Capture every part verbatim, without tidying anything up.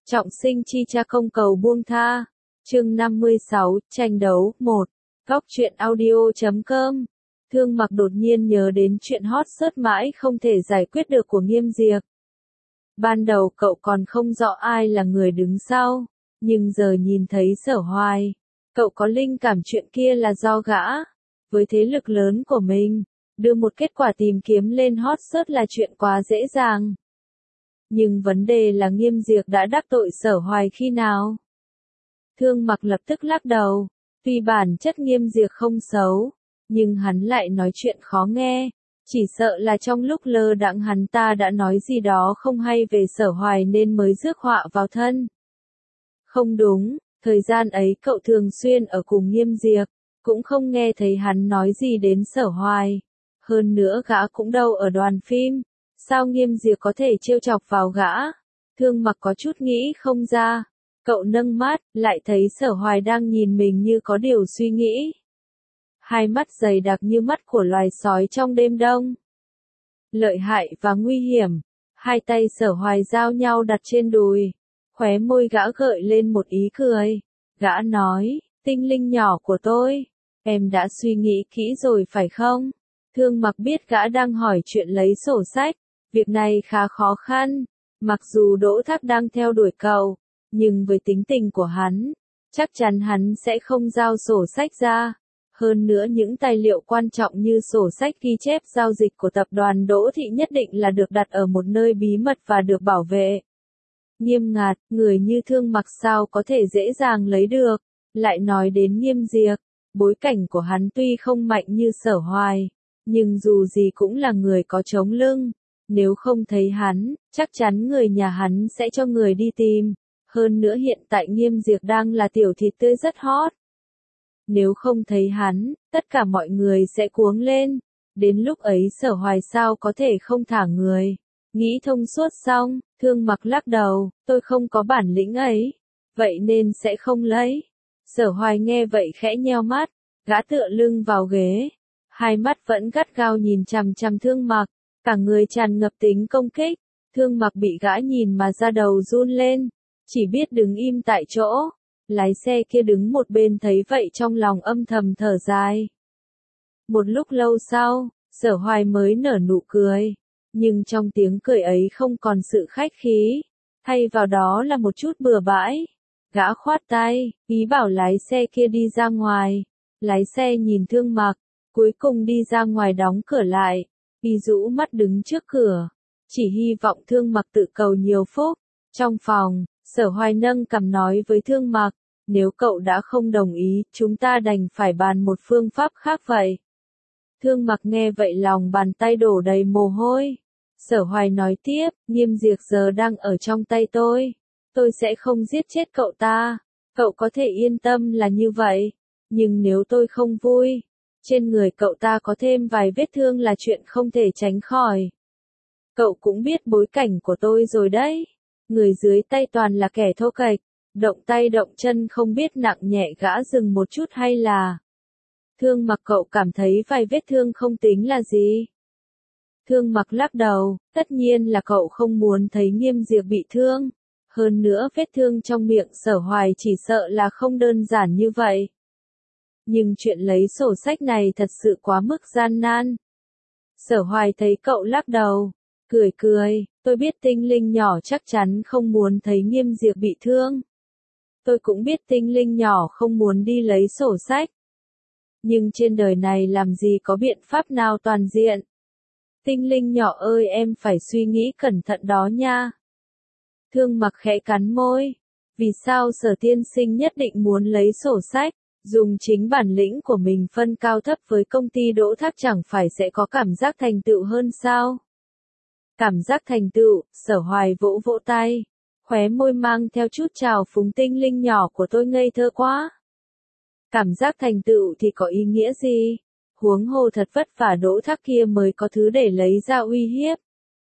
Trọng sinh chi cha không cầu buông tha. Chương năm mươi sáu, tranh đấu, một. Góc truyện audio chấm com. Thương Mặc đột nhiên nhớ đến chuyện hot search mãi không thể giải quyết được của Nghiêm Diệp. Ban đầu cậu còn không rõ ai là người đứng sau, nhưng giờ nhìn thấy Sở Hoài, cậu có linh cảm chuyện kia là do gã, với thế lực lớn của mình, đưa một kết quả tìm kiếm lên hot search là chuyện quá dễ dàng. Nhưng vấn đề là Nghiêm Diệp đã đắc tội Sở Hoài khi nào? Thương Mặc lập tức lắc đầu, tuy bản chất Nghiêm Diệp không xấu, nhưng hắn lại nói chuyện khó nghe, chỉ sợ là trong lúc lơ đãng hắn ta đã nói gì đó không hay về Sở Hoài nên mới rước họa vào thân. Không đúng, thời gian ấy cậu thường xuyên ở cùng Nghiêm Diệp, cũng không nghe thấy hắn nói gì đến Sở Hoài. Hơn nữa gã cũng đâu ở đoàn phim, sao Nghiêm Diệp có thể trêu chọc vào gã? Thương Mặc có chút nghĩ không ra. Cậu nâng mắt, lại thấy Sở Hoài đang nhìn mình như có điều suy nghĩ. Hai mắt dày đặc như mắt của loài sói trong đêm đông. Lợi hại và nguy hiểm. Hai tay Sở Hoài giao nhau đặt trên đùi. Khóe môi gã gợi lên một ý cười. Gã nói, tinh linh nhỏ của tôi, em đã suy nghĩ kỹ rồi phải không? Thương Mặc biết gã đang hỏi chuyện lấy sổ sách. Việc này khá khó khăn. Mặc dù Đỗ Thác đang theo đuổi cậu, nhưng với tính tình của hắn, chắc chắn hắn sẽ không giao sổ sách ra. Hơn nữa những tài liệu quan trọng như sổ sách ghi chép giao dịch của tập đoàn Đỗ Thị nhất định là được đặt ở một nơi bí mật và được bảo vệ nghiêm ngặt, người như Thương Mặc sao có thể dễ dàng lấy được. Lại nói đến Nghiêm Diệp, bối cảnh của hắn tuy không mạnh như Sở Hoài, nhưng dù gì cũng là người có chống lưng. Nếu không thấy hắn, chắc chắn người nhà hắn sẽ cho người đi tìm. Hơn nữa hiện tại Nghiêm Diệp đang là tiểu thịt tươi rất hot. Nếu không thấy hắn, tất cả mọi người sẽ cuống lên. Đến lúc ấy Sở Hoài sao có thể không thả người. Nghĩ thông suốt xong, Thương Mặc lắc đầu, tôi không có bản lĩnh ấy. Vậy nên sẽ không lấy. Sở Hoài nghe vậy khẽ nheo mắt, gã tựa lưng vào ghế. Hai mắt vẫn gắt gao nhìn chằm chằm Thương Mặc, cả người tràn ngập tính công kích. Thương Mặc bị gã nhìn mà da đầu run lên. Chỉ biết đứng im tại chỗ. Lái xe kia đứng một bên thấy vậy trong lòng âm thầm thở dài. Một lúc lâu sau, Sở Hoài mới nở nụ cười. Nhưng trong tiếng cười ấy không còn sự khách khí. Thay vào đó là một chút bừa bãi. Gã khoát tay, ý bảo lái xe kia đi ra ngoài. Lái xe nhìn Thương Mặc, cuối cùng đi ra ngoài đóng cửa lại. Y rũ mắt đứng trước cửa. Chỉ hy vọng Thương Mặc tự cầu nhiều phúc. Trong phòng, Sở Hoài nâng cằm nói với Thương Mặc, nếu cậu đã không đồng ý, chúng ta đành phải bàn một phương pháp khác vậy. Thương Mặc nghe vậy lòng bàn tay đổ đầy mồ hôi. Sở Hoài nói tiếp, Nghiêm Diệp giờ đang ở trong tay tôi. Tôi sẽ không giết chết cậu ta. Cậu có thể yên tâm là như vậy. Nhưng nếu tôi không vui, trên người cậu ta có thêm vài vết thương là chuyện không thể tránh khỏi. Cậu cũng biết bối cảnh của tôi rồi đấy. Người dưới tay toàn là kẻ thô kệch, động tay động chân không biết nặng nhẹ. Gã dừng một chút hay là. Thương Mặc cậu cảm thấy vài vết thương không tính là gì. Thương Mặc lắc đầu, tất nhiên là cậu không muốn thấy Nghiêm Diệp bị thương. Hơn nữa vết thương trong miệng Sở Hoài chỉ sợ là không đơn giản như vậy. Nhưng chuyện lấy sổ sách này thật sự quá mức gian nan. Sở Hoài thấy cậu lắc đầu, cười cười, tôi biết tinh linh nhỏ chắc chắn không muốn thấy Nghiêm Diệp bị thương. Tôi cũng biết tinh linh nhỏ không muốn đi lấy sổ sách. Nhưng trên đời này làm gì có biện pháp nào toàn diện. Tinh linh nhỏ ơi, em phải suy nghĩ cẩn thận đó nha. Thương Mặc khẽ cắn môi. Vì sao Sở tiên sinh nhất định muốn lấy sổ sách? Dùng chính bản lĩnh của mình phân cao thấp với công ty Đỗ Thác chẳng phải sẽ có cảm giác thành tựu hơn sao? Cảm giác thành tựu, Sở Hoài vỗ vỗ tay. Khóe môi mang theo chút trào phúng, tinh linh nhỏ của tôi ngây thơ quá. Cảm giác thành tựu thì có ý nghĩa gì? Huống hồ thật vất vả Đỗ Thác kia mới có thứ để lấy ra uy hiếp.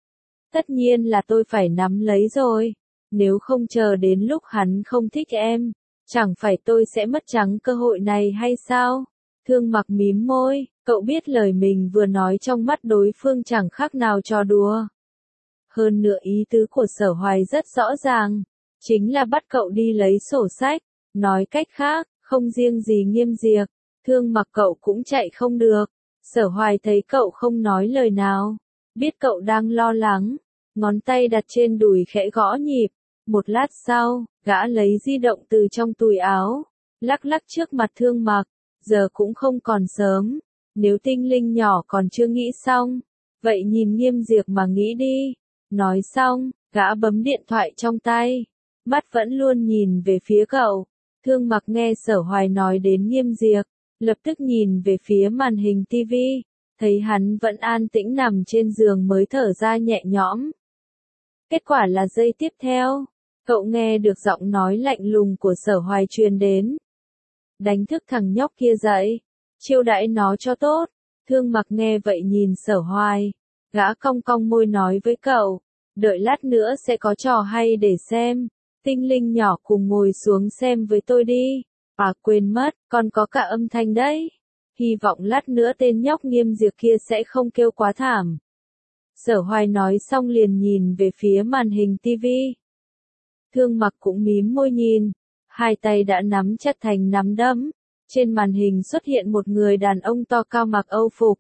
Tất nhiên là tôi phải nắm lấy rồi. Nếu không chờ đến lúc hắn không thích em, chẳng phải tôi sẽ mất trắng cơ hội này hay sao? Thương Mặc mím môi, cậu biết lời mình vừa nói trong mắt đối phương chẳng khác nào trò đùa. Hơn nữa ý tứ của Sở Hoài rất rõ ràng. chính là bắt cậu đi lấy sổ sách. Nói cách khác, không riêng gì Nghiêm Diệp, Thương Mặc cậu cũng chạy không được. Sở Hoài thấy cậu không nói lời nào, biết cậu đang lo lắng, ngón tay đặt trên đùi khẽ gõ nhịp. Một lát sau, gã lấy di động từ trong túi áo, lắc lắc trước mặt Thương Mặc. Giờ cũng không còn sớm, nếu tinh linh nhỏ còn chưa nghĩ xong, vậy nhìn Nghiêm Diệp mà nghĩ đi. Nói xong, gã bấm điện thoại trong tay, mắt vẫn luôn nhìn về phía cậu. Thương Mặc nghe Sở Hoài nói đến Nghiêm Diệp, lập tức nhìn về phía màn hình tivi, thấy hắn vẫn an tĩnh nằm trên giường mới thở ra nhẹ nhõm. Kết quả là giây tiếp theo, cậu nghe được giọng nói lạnh lùng của Sở Hoài truyền đến. Đánh thức thằng nhóc kia dậy, chiêu đãi nó cho tốt. Thương Mặc nghe vậy nhìn Sở Hoài, gã cong cong môi nói với cậu, đợi lát nữa sẽ có trò hay để xem, tinh linh nhỏ cùng ngồi xuống xem với tôi đi. À quên mất, còn có cả âm thanh đấy. Hy vọng lát nữa tên nhóc Nghiêm Diệp kia sẽ không kêu quá thảm. Sở Hoài nói xong liền nhìn về phía màn hình tivi. Thương Mặc cũng mím môi nhìn, hai tay đã nắm chặt thành nắm đấm. Trên màn hình xuất hiện một người đàn ông to cao mặc Âu phục.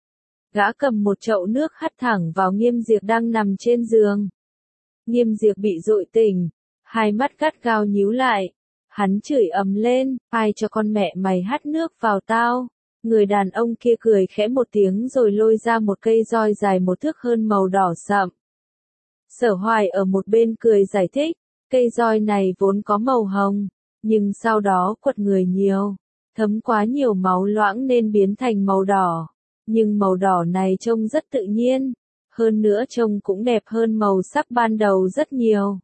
Gã cầm một chậu nước hắt thẳng vào Nghiêm Diệp đang nằm trên giường. Nghiêm Diệp bị dội tỉnh, hai mắt gắt gao nhíu lại. Hắn chửi ầm lên, ai cho con mẹ mày hắt nước vào tao. Người đàn ông kia cười khẽ một tiếng rồi lôi ra một cây roi dài một thước hơn màu đỏ sậm. Sở Hoài ở một bên cười giải thích, cây roi này vốn có màu hồng, nhưng sau đó quật người nhiều, thấm quá nhiều máu loãng nên biến thành màu đỏ. Nhưng màu đỏ này trông rất tự nhiên, hơn nữa trông cũng đẹp hơn màu sắc ban đầu rất nhiều.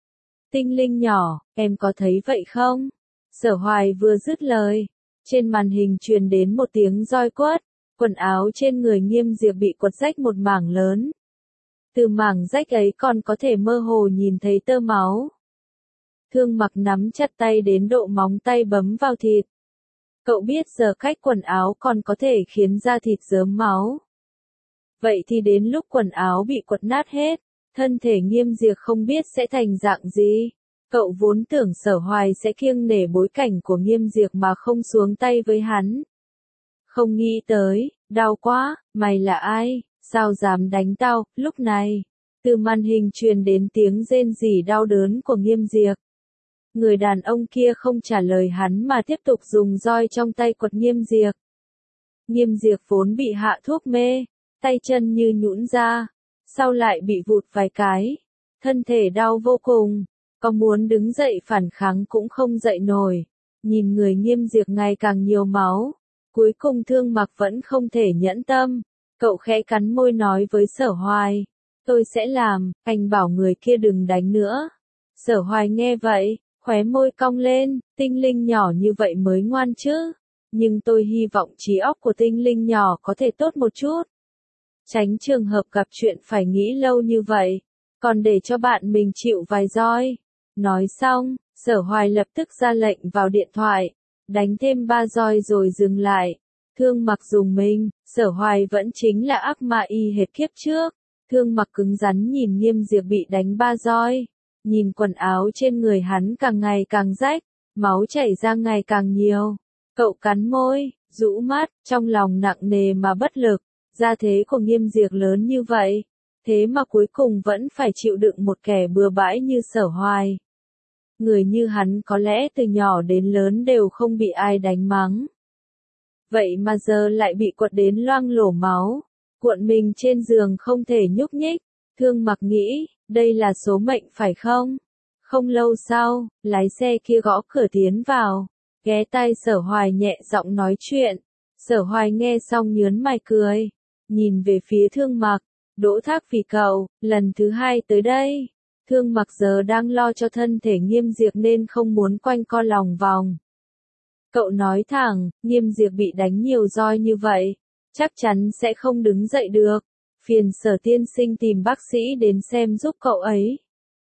Tinh linh nhỏ, em có thấy vậy không? Sở Hoài vừa dứt lời, trên màn hình truyền đến một tiếng roi quất, quần áo trên người Nghiêm Diệp bị quật rách một mảng lớn. Từ mảng rách ấy còn có thể mơ hồ nhìn thấy tơ máu. Thương Mặc nắm chặt tay đến độ móng tay bấm vào thịt. Cậu biết giờ cách quần áo còn có thể khiến da thịt rớm máu. Vậy thì đến lúc quần áo bị quật nát hết, thân thể Nghiêm Diệp không biết sẽ thành dạng gì. Cậu vốn tưởng Sở Hoài sẽ kiêng nể bối cảnh của Nghiêm Diệp mà không xuống tay với hắn. Không nghĩ tới, đau quá, mày là ai, sao dám đánh tao, lúc này. Từ màn hình truyền đến tiếng rên rỉ đau đớn của Nghiêm Diệp. Người đàn ông kia không trả lời hắn mà tiếp tục dùng roi trong tay quật Nghiêm Diệp. Nghiêm Diệp vốn bị hạ thuốc mê, tay chân như nhũn ra, sau lại bị vụt vài cái, thân thể đau vô cùng, có muốn đứng dậy phản kháng cũng không dậy nổi. Nhìn người Nghiêm Diệp ngày càng nhiều máu, cuối cùng Thương Mặc vẫn không thể nhẫn tâm, cậu khẽ cắn môi nói với Sở Hoài, tôi sẽ làm, anh bảo người kia đừng đánh nữa. Sở Hoài nghe vậy, khóe môi cong lên, tinh linh nhỏ như vậy mới ngoan chứ, nhưng tôi hy vọng trí óc của tinh linh nhỏ có thể tốt một chút. Tránh trường hợp gặp chuyện phải nghĩ lâu như vậy, còn để cho bạn mình chịu vài roi. Nói xong, Sở Hoài lập tức ra lệnh vào điện thoại, đánh thêm ba roi rồi dừng lại. Thương Mặc dùng mình, Sở Hoài vẫn chính là ác ma y hệt kiếp trước. Thương Mặc cứng rắn nhìn Nghiêm Diệp bị đánh ba roi, nhìn quần áo trên người hắn càng ngày càng rách, máu chảy ra ngày càng nhiều. Cậu cắn môi, rũ mắt, trong lòng nặng nề mà bất lực. Gia thế của Nghiêm Diệp lớn như vậy, thế mà cuối cùng vẫn phải chịu đựng một kẻ bừa bãi như Sở Hoài. Người như hắn có lẽ từ nhỏ đến lớn đều không bị ai đánh mắng. Vậy mà giờ lại bị quật đến loang lổ máu, cuộn mình trên giường không thể nhúc nhích. Thương Mặc nghĩ, đây là số mệnh phải không? Không lâu sau, lái xe kia gõ cửa tiến vào, ghé tai Sở Hoài nhẹ giọng nói chuyện. Sở Hoài nghe xong nhớn mày cười, nhìn về phía Thương Mặc, đỗ thác vì cậu, lần thứ hai tới đây. Thương Mặc giờ đang lo cho thân thể Nghiêm Diệp nên không muốn quanh co lòng vòng. Cậu nói thẳng, Nghiêm Diệp bị đánh nhiều roi như vậy, chắc chắn sẽ không đứng dậy được. Phiền Sở tiên sinh tìm bác sĩ đến xem giúp cậu ấy.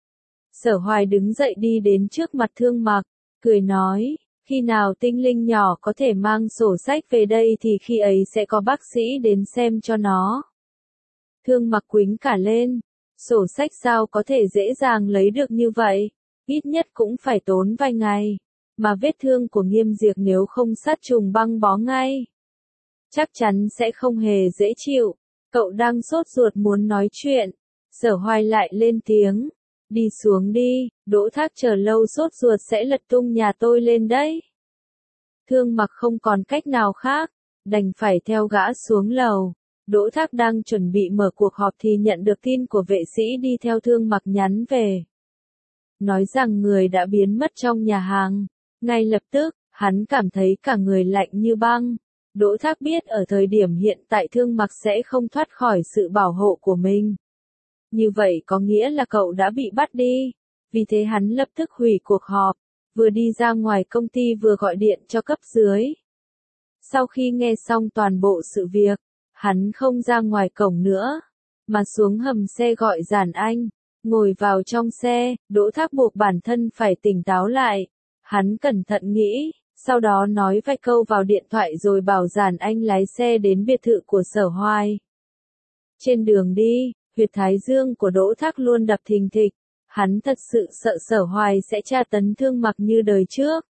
Sở Hoài đứng dậy đi đến trước mặt Thương Mặc, cười nói, khi nào tinh linh nhỏ có thể mang sổ sách về đây thì khi ấy sẽ có bác sĩ đến xem cho nó. Thương Mặc quýnh cả lên, sổ sách sao có thể dễ dàng lấy được như vậy, ít nhất cũng phải tốn vài ngày, mà vết thương của Nghiêm Diệp nếu không sát trùng băng bó ngay, chắc chắn sẽ không hề dễ chịu. Cậu đang sốt ruột muốn nói chuyện, Sở Hoài lại lên tiếng, đi xuống đi, Đỗ Thác chờ lâu sốt ruột sẽ lật tung nhà tôi lên đấy. Thương Mặc không còn cách nào khác, đành phải theo gã xuống lầu. Đỗ Thác đang chuẩn bị mở cuộc họp thì nhận được tin của vệ sĩ đi theo Thương Mặc nhắn về, nói rằng người đã biến mất trong nhà hàng. Ngay lập tức, hắn cảm thấy cả người lạnh như băng. Đỗ Thác biết ở thời điểm hiện tại Thương Mặc sẽ không thoát khỏi sự bảo hộ của mình. Như vậy có nghĩa là cậu đã bị bắt đi. Vì thế hắn lập tức hủy cuộc họp, vừa đi ra ngoài công ty vừa gọi điện cho cấp dưới. Sau khi nghe xong toàn bộ sự việc, hắn không ra ngoài cổng nữa, mà xuống hầm xe gọi Giản Anh. Ngồi vào trong xe, Đỗ Thác buộc bản thân phải tỉnh táo lại. Hắn cẩn thận nghĩ, sau đó nói vài câu vào điện thoại rồi bảo Giản Anh lái xe đến biệt thự của Sở Hoài. Trên đường đi, huyệt thái dương của Đỗ Thác luôn đập thình thịch. Hắn thật sự sợ Sở Hoài sẽ tra tấn Thương Mặc như đời trước.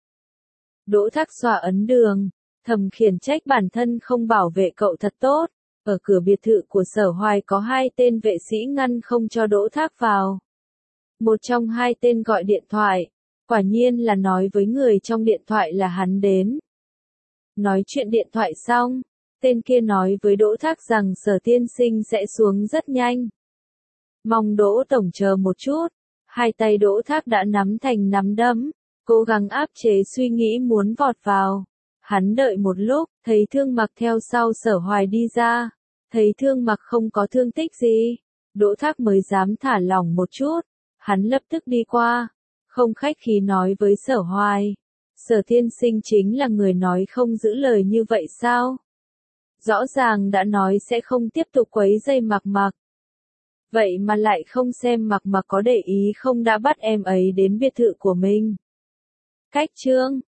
Đỗ Thác xoa ấn đường, thầm khiển trách bản thân không bảo vệ cậu thật tốt. Ở cửa biệt thự của Sở Hoài có hai tên vệ sĩ ngăn không cho Đỗ Thác vào. Một trong hai tên gọi điện thoại, quả nhiên là nói với người trong điện thoại là hắn đến. Nói chuyện điện thoại xong, tên kia nói với Đỗ Thác rằng Sở tiên sinh sẽ xuống rất nhanh. Mong Đỗ tổng chờ một chút. Hai tay Đỗ Thác đã nắm thành nắm đấm, cố gắng áp chế suy nghĩ muốn vọt vào. Hắn đợi một lúc, thấy Thương Mặc theo sau Sở Hoài đi ra. Thấy Thương Mặc không có thương tích gì, Đỗ Thác mới dám thả lỏng một chút. Hắn lập tức đi qua, không khách khí nói với Sở Hoài. Sở tiên sinh chính là người nói không giữ lời như vậy sao? Rõ ràng đã nói sẽ không tiếp tục quấy rầy Mặc Mặc. Vậy mà lại không xem Mặc Mặc có để ý không đã bắt em ấy đến biệt thự của mình. Cách chương